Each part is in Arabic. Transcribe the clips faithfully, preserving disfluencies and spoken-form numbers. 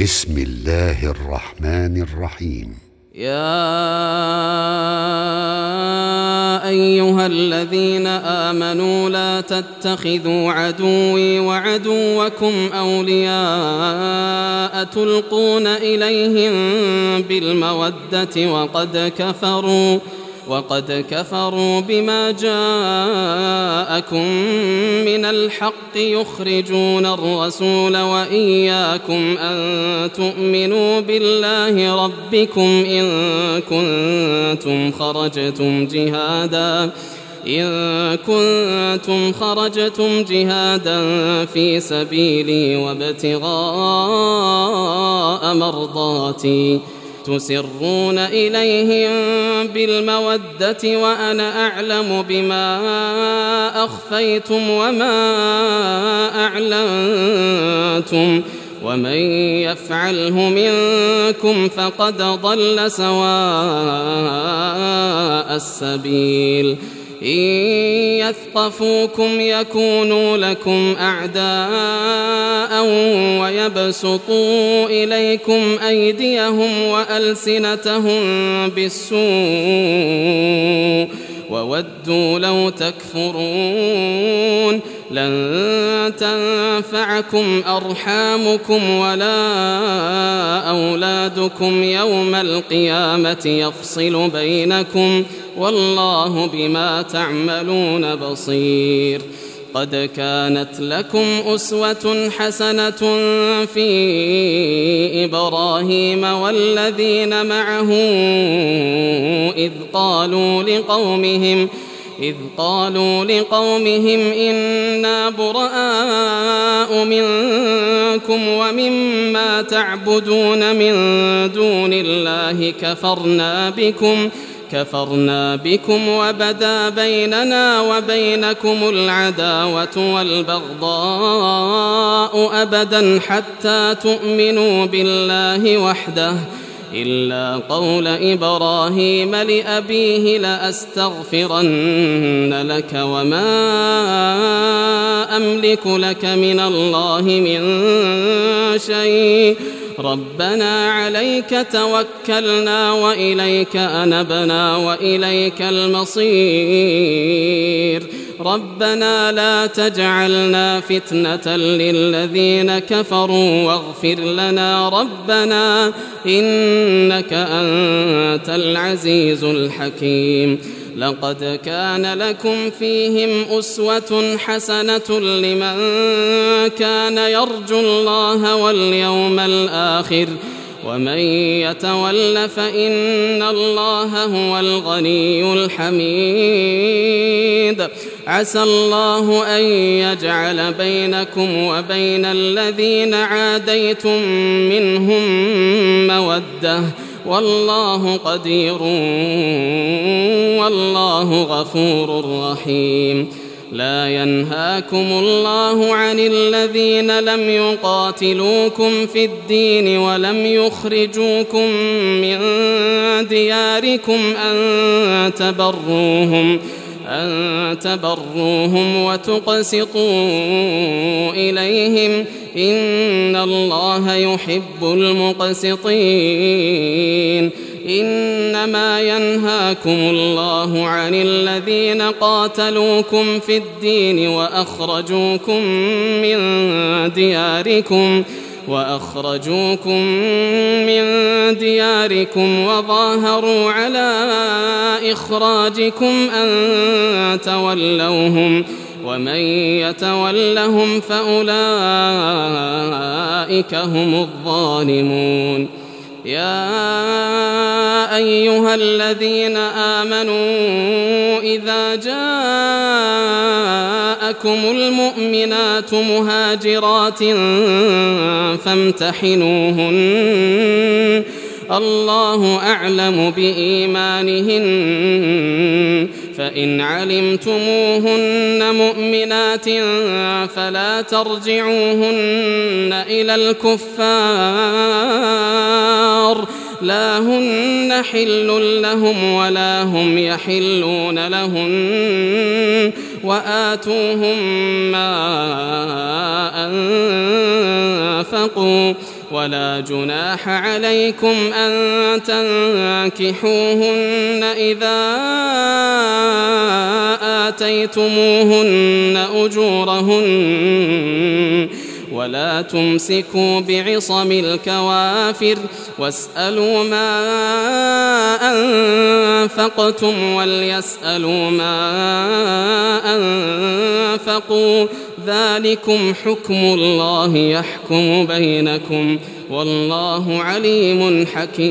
بسم الله الرحمن الرحيم. يا أيها الذين آمنوا لا تتخذوا عدوي وعدوكم أولياء تلقون إليهم بالمودة وقد كفروا وقد كفروا بما جاءكم من الحق يخرجون الرسول وإياكم أن تؤمنوا بالله ربكم إن كنتم خرجتم جهادا إن كنتم خرجتم جهادا في سبيلي وابتغاء مرضاتي تسرون إليهم بالمودة وأنا أعلم بما أخفيتم وما أعلنتم ومن يفعله منكم فقد ضل سواء السبيل إن يثقفوكم يكونوا لكم أعداء ويبسطوا إليكم أيديهم وألسنتهم بالسوء وودوا لو تكفرون لن تنفعكم أرحامكم ولا أولادكم يوم القيامة يفصل بينكم والله بما تعملون بصير. قد كانت لكم أسوة حسنة في إبراهيم والذين معه إذ قالوا لقومهم إذ قالوا لقومهم إنا براء منكم ومما تعبدون من دون الله كفرنا بكم كفرنا بكم وبدا بيننا وبينكم العداوة والبغضاء أبدا حتى تؤمنوا بالله وحده إلا قول إبراهيم لأبيه لأستغفرن لك وما أملك لك من الله من شيء ربنا عليك توكلنا وإليك أنبنا وإليك المصير ربنا لا تجعلنا فتنة للذين كفروا واغفر لنا ربنا إنك أنت العزيز الحكيم. لقد كان لكم فيهم أسوة حسنة لمن كان يرجو الله واليوم الآخر ومن يتول فإن الله هو الغني الحميد. عسى الله أن يجعل بينكم وبين الذين عاديتم منهم مودة والله قدير والله غفور رحيم. لا ينهاكم الله عن الذين لم يقاتلوكم في الدين ولم يخرجوكم من دياركم أن تبروهم أن تبروهم وتقسطوا إليهم إن الله يحب المقسطين. إنما ينهاكم الله عن الذين قاتلوكم في الدين وأخرجوكم من دياركم وأخرجوكم من دياركم وظاهروا على إخراجكم أن تولوهم ومن يتولهم فأولئك هم الظالمون. يا أيها الذين آمنوا إذا جاءكم المؤمنات مهاجرات فامتحنوهن الله أعلم بإيمانهن فإن علمتموهن مؤمنات فلا ترجعوهن إلى الكفار لا هن حل لهم ولا هم يحلون لهن وآتوهم ما أنفقوا ولا جناح عليكم أن تنكحوهن إذا آتيتموهن أجورهن ولا تمسكوا بعصم الكوافر واسألوا ما أنفقتم وليسألوا ما أنفقوا ذلكم حكم الله يحكم بينكم والله عليم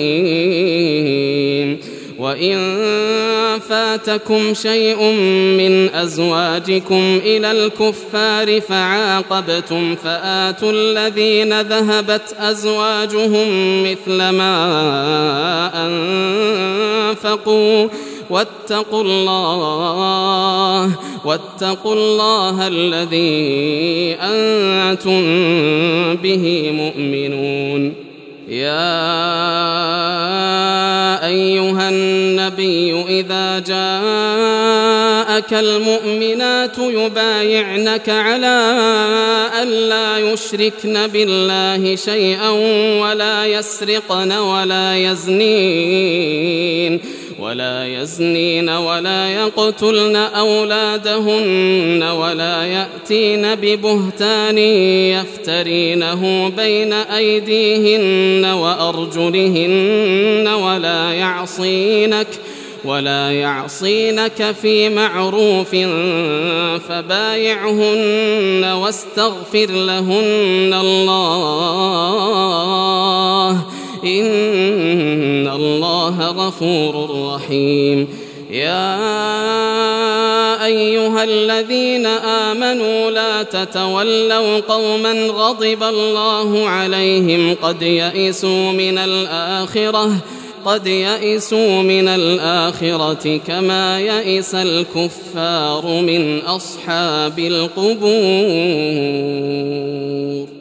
حكيم. وإن فاتكم شيء من أزواجكم إلى الكفار فعاقبتم فآتوا الذين ذهبت أزواجهم مثل ما أنفقوا واتقوا الله واتقوا الله الذي أنتم به مؤمنون. يا أيها النبي إذا جاءك المؤمنات يبايعنك على أن لا يشركن بالله شيئا ولا يسرقن ولا يزنين ولا يزنين ولا يقتلن أولادهن ولا يأتين ببهتان يفترينه بين أيديهن وأرجلهن ولا يعصينك ولا يعصينك في معروف فبايعهن واستغفر لهن الله إن الله غفور رحيم. يا أيها الذين آمنوا لا تتولوا قوما غضب الله عليهم قد يئسوا من الآخرة قد يئسوا من الآخرة كما يئس الكفار من أصحاب القبور.